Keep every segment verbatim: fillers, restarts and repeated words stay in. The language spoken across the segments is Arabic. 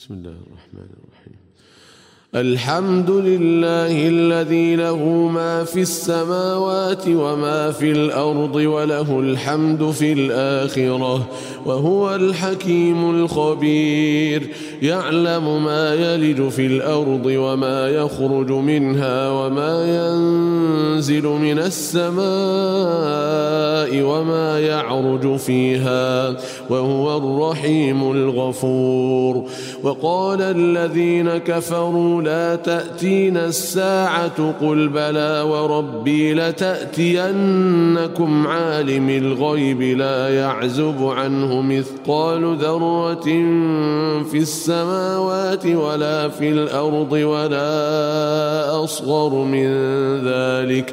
بسم الله الرحمن الرحيم. الحمد لله الذي له ما في السماوات وما في الأرض وله الحمد في الآخرة وهو الحكيم الخبير. يعلم ما يلج في الأرض وما يخرج منها وما ينزل من السماء وما يعرج فيها وهو الرحيم الغفور. وقال الذين كفروا لا تأتينا الساعة قل بلى وربي لتأتينكم عالم الغيب لا يعزب عنه مثقال ذرة في السماوات ولا في الأرض ولا أصغر من ذلك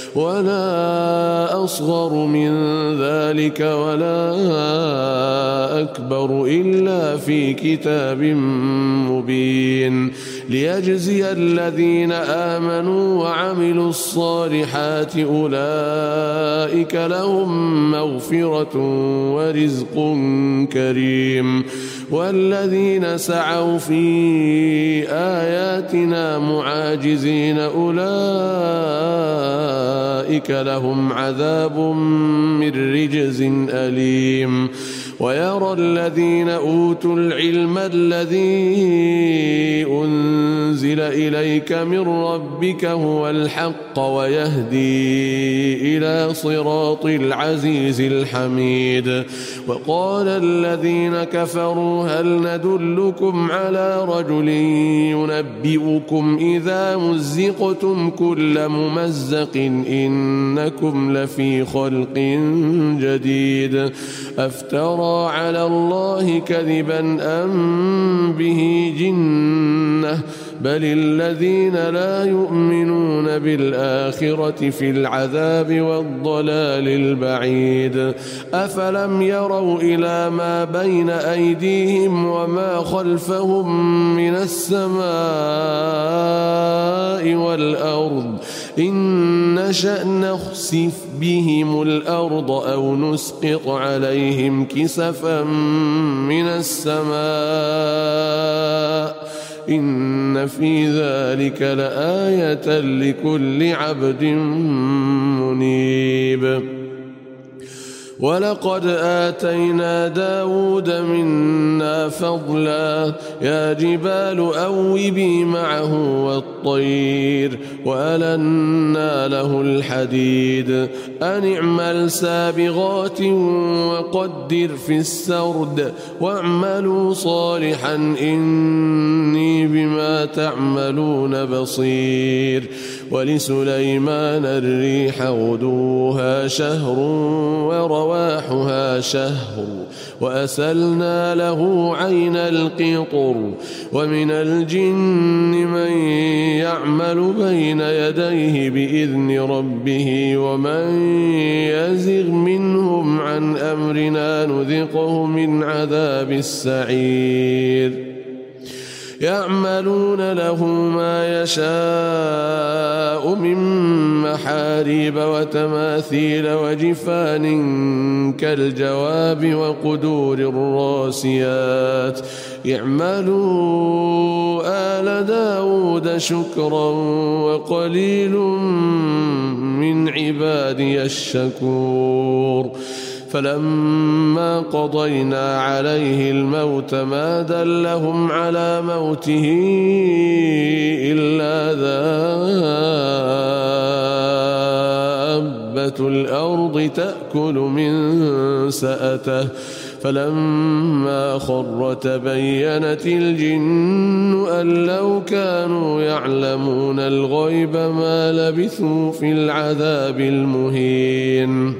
ولا أصغر من ذلك ولا أكبر إلا في كتاب مبين ليجزي الذين آمنوا وعملوا الصالحات أولئك لهم مغفرة ورزق كريم. والذين سعوا في آياتنا معاجزين أولئك لهم عذاب من رجز أليم. ويرى الذين أوتوا العلم الذي أنزل إليك من ربك هو الحق ويهدي إلى صراط العزيز الحميد. وقال الذين كفروا هل ندلكم على رجل ينبئكم إذا مزقتم كل ممزق إنكم لفي خلق جديد أفترى على الله كذبا أم به جنة بل الذين لا يؤمنون بالآخرة في العذاب والضلال البعيد. أفلم يروا إلى ما بين أيديهم وما خلفهم من السماء والأرض إن نشأ نخسف بهم الأرض أو نسقط عليهم كسفا من السماء إن في ذلك لآية لكل عبد منيب. ولقد آتينا داود منا فضلا يا جبال أوبي معه والطير وألنا له الحديد أن اعمل سابغات وقدر في السرد واعملوا صالحا إني بما تعملون بصير. ولسليمان الريح غدوها شهر ورواحها شهر وأسلنا له عين القطر. ومن الجن من يعمل بين يديه بإذن ربه ومن يزغ منهم عن أمرنا نذقه من عذاب السعير. يعملون له ما يشاء من محاريب وتماثيل وجفان كالجواب وقدور الراسيات. اعملوا آل داود شكرا وقليل من عبادي الشكور. فلما قضينا عليه الموت ما دلهم على موته إلا دابة الأرض تأكل من سأته فلما خر تبينت الجن أن لو كانوا يعلمون الغيب ما لبثوا في العذاب المهين.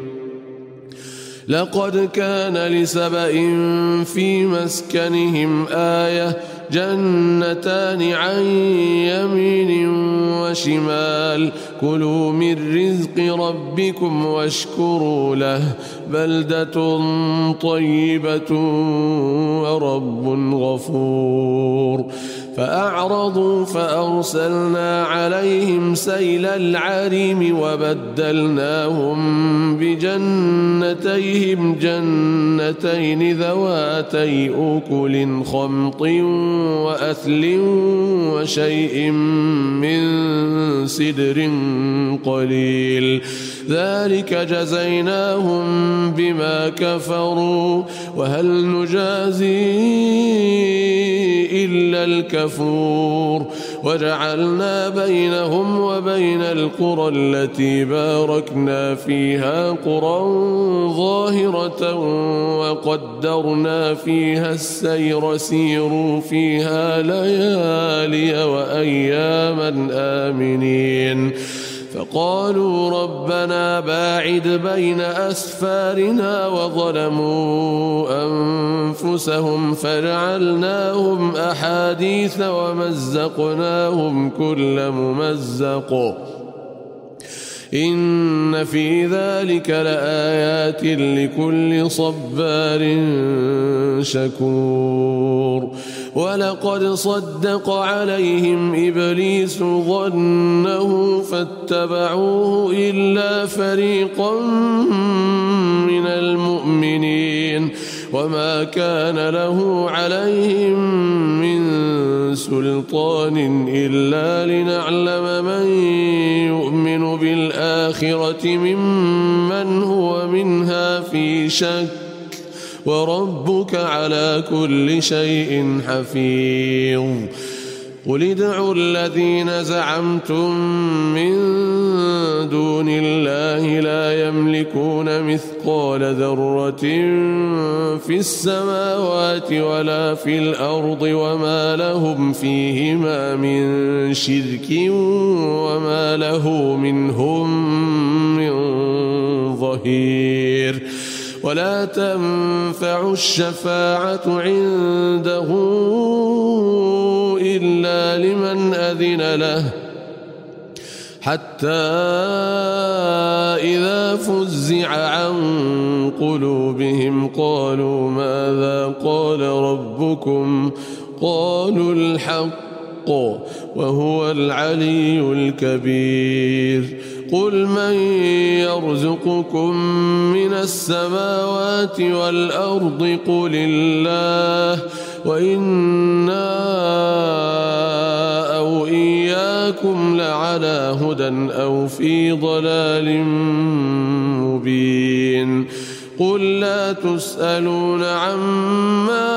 لقد كان لسبإ في مسكنهم آية جنتان عن يمين وشمال كلوا من رزق ربكم واشكروا له بلدة طيبة ورب غفور فأعرضوا فأرسلنا عليهم سيل العرم وبدلناهم بجنتيهم جنتين ذواتي أكل خمط وأثل وشيء من سدر قليل ذلك جزيناهم بما كفروا وهل نجازي إلا الكفور وجعلنا بينهم وبين القرى التي باركنا فيها قرى ظاهرة وقدرنا فيها السير سيروا فيها ليالي وأياما آمنين فقالوا ربنا باعد بين أسفارنا وظلموا أنفسهم فجعلناهم أحاديث ومزقناهم كل ممزق إن في ذلك لآيات لكل صبار شكور ولقد صدق عليهم إبليس ظنه فاتبعوه إلا فريقا من المؤمنين وما كان له عليهم من سلطان إلا لنعلم من يؤمن بالآخرة ممن هو منها في شك وربك على كل شيء حفيظ قل ادعوا الذين زعمتم من دون الله لا يملكون مثقال ذرة في السماوات ولا في الأرض وما لهم فيهما من شرك وما له منهم من ظهير ولا تنفع الشفاعة عنده إلا لمن أذن له حتى إذا فزع عن قلوبهم قالوا ماذا قال ربكم قالوا الحق وهو العلي الكبير قل من يرزقكم من السماوات والأرض قل الله وإنا أو إياكم لعلى هدى أو في ضلال مبين قل لا تسألون عما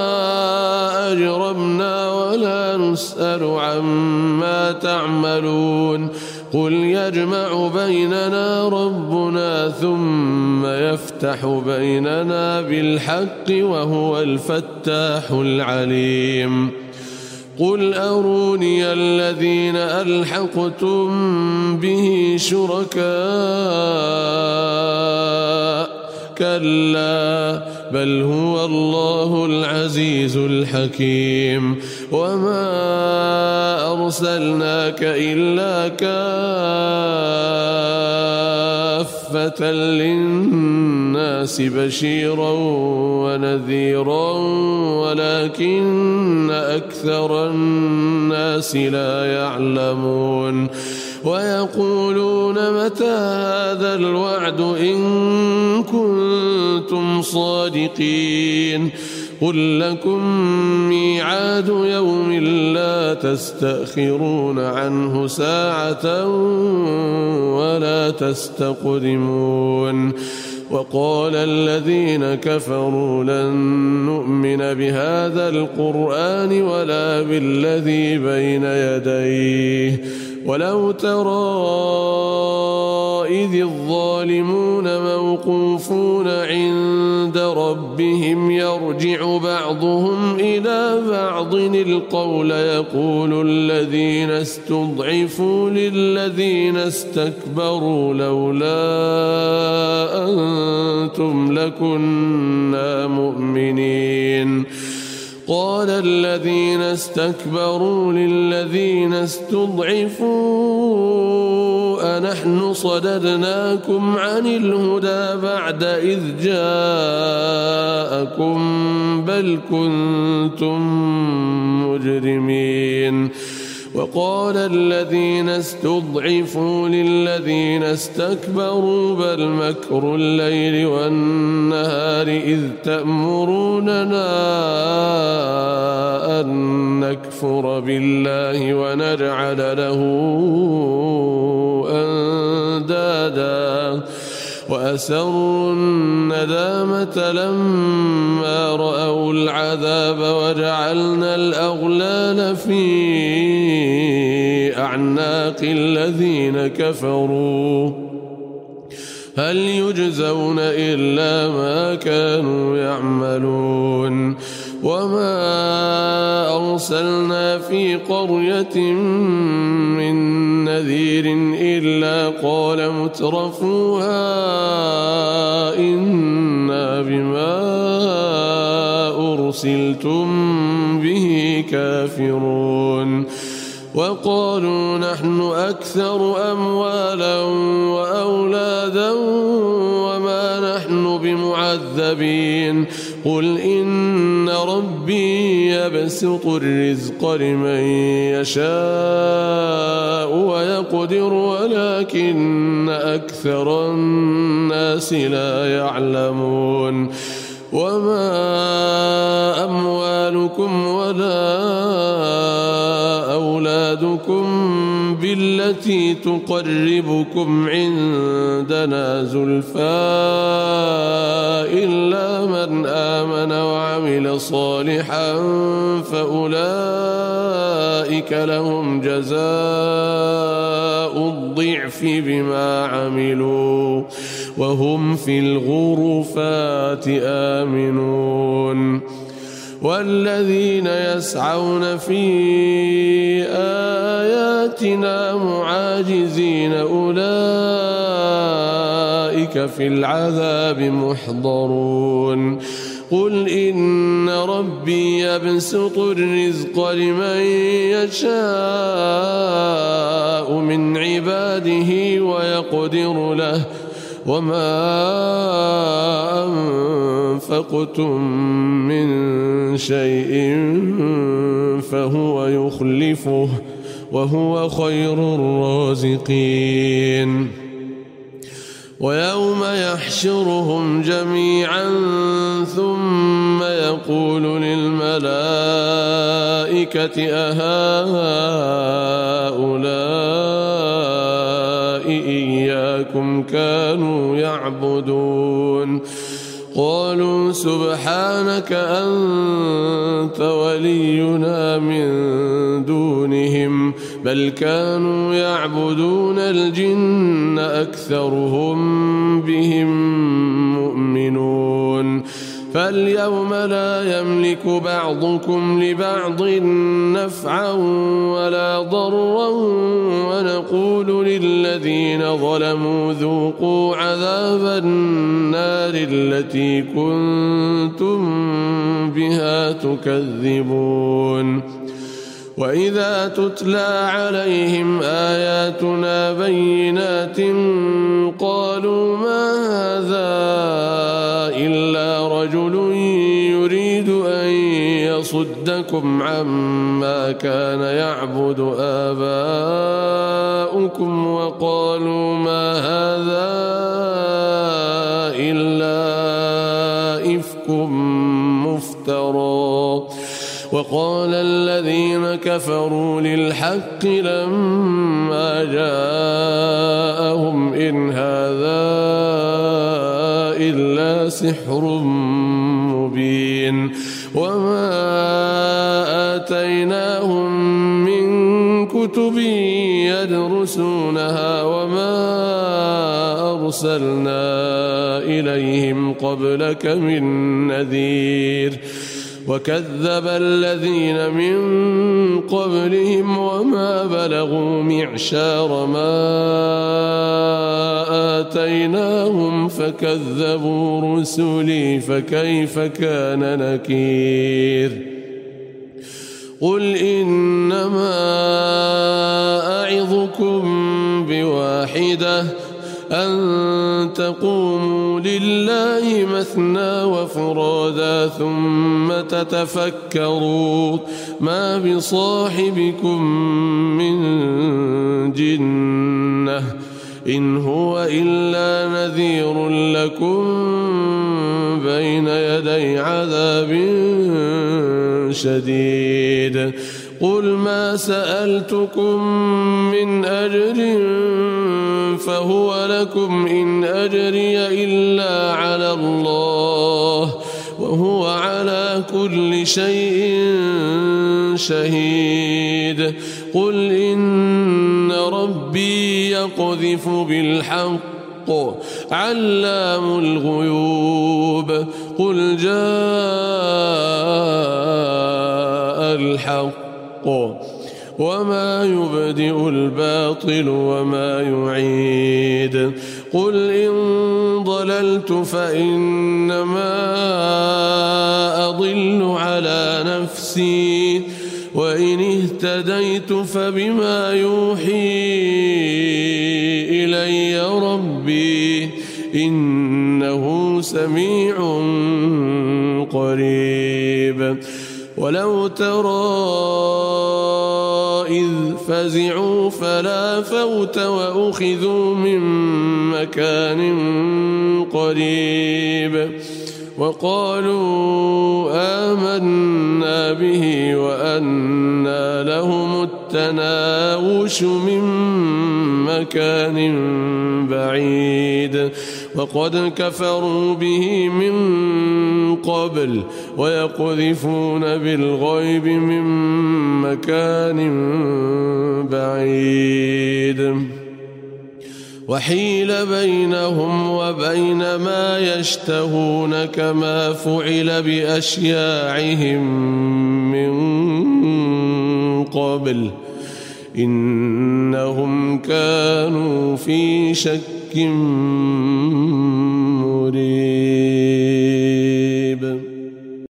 أجرمنا ولا نسأل عما تعملون قل يجمع بيننا ربنا ثم يفتح بيننا بالحق وهو الفتاح العليم قل أروني الذين ألحقتم به شركاء كلا بل هو الله العزيز الحكيم وما أرسلناك إلا كافة للناس بشيرا ونذيرا ولكن أكثر الناس لا يعلمون ويقولون متى هذا الوعد إن كنتم صادقين قل لكم ميعاد يوم لا تستأخرون عنه ساعة ولا تستقدمون وقال الذين كفروا لن نؤمن بهذا القرآن ولا بالذي بين يديه ولو ترى إذ الظالمون موقوفون عند ربهم يرجع بعضهم إلى بعض القول يقول الذين استضعفوا للذين استكبروا لولا أنتم لكنا مؤمنين قال الذين استكبروا للذين استضعفوا أنحن صددناكم عن الهدى بعد إذ جاءكم بل كنتم مجرمين وقال الذين استضعفوا للذين استكبروا بل مكر الليل والنهار إذ تأمروننا أن نكفر بالله ونجعل له أندادا وأسروا الندامة لما رأوا العذاب وجعلنا الأغلال في أعناق الذين كفروا هل يجزون إلا ما كانوا يعملون وما أرسلنا في قرية من نذير إلا قال مترفوها إنا بما أرسلتم به كافرون وقالوا نحن أكثر أموالا وأولادا وما نحن بمعذبين قل إن ربي يبسط الرزق لمن يشاء ويقدر ولكن أكثر الناس لا يعلمون وما أموالكم ولا أولادكم بالتي تقربكم عندنا زلفى إلا من آمن وعمل صالحا فأولئك لهم جزاء الضعف بما عملوا وهم في الغرفات آمنون والذين يسعون في آياتنا معاجزين أولئك في العذاب محضرون قل إن ربي يبسط الرزق لمن يشاء من عباده ويقدر له وما أنفقتم من شيء فهو يخلفه وهو خير الرازقين ويوم يحشرهم جميعا ثم يقول للملائكة أهؤلاء إياكم كانوا يعبدون قالوا سبحانك أنت ولينا من دونهم بل كانوا يعبدون الجن أكثرهم بهم مؤمنون فاليوم لا يملك بعضكم لبعض نفعا ولا ضرا ونقول للذين ظلموا ذوقوا عذاب النار التي كنتم بها تكذبون وإذا تتلى عليهم آياتنا بينات قالوا ما هذا إلا رجل يريد أن يصدكم عما كان يعبد آباؤكم وقالوا ما هذا إلا إفك مفترى وقال الذين كفروا للحق لما جاءهم إن هذا إلا سحر مبين وما آتيناهم من كتب يدرسونها وما أرسلنا إليهم قبلك من نذير وكذب الذين من قبلهم وما بلغوا معشار ما آتيناهم فكذبوا رسلي فكيف كان نكير قل إنما أعظكم بواحدة أن تقوموا لله مثنى وفرادا ثم تتفكروا ما بصاحبكم من جنة إن هو إلا نذير لكم بين يدي عذاب شديد قل ما سألتكم من أجر فهو لكم إن أجري إلا على الله وهو على كل شيء شهيد قل إن ربي يقذف بالحق علام الغيوب قل جاء الحق وما يبدئ الباطل وما يعيد قل إن ضللت فإنما أضل على نفسي وإن اهتديت فبما يوحي إلي ربي إنه سميع قريب ولو ترى إذ فزعوا فلا فوت وأخذوا من مكان قريب وقالوا آمنا به وأنى لهم التناوش من مكان بعيد وقد كفروا به من قبل ويقذفون بالغيب من مكان بعيد وحيل بينهم وبين ما يشتهون كما فعل بأشياعهم من قبل إنهم كانوا في شك مريب.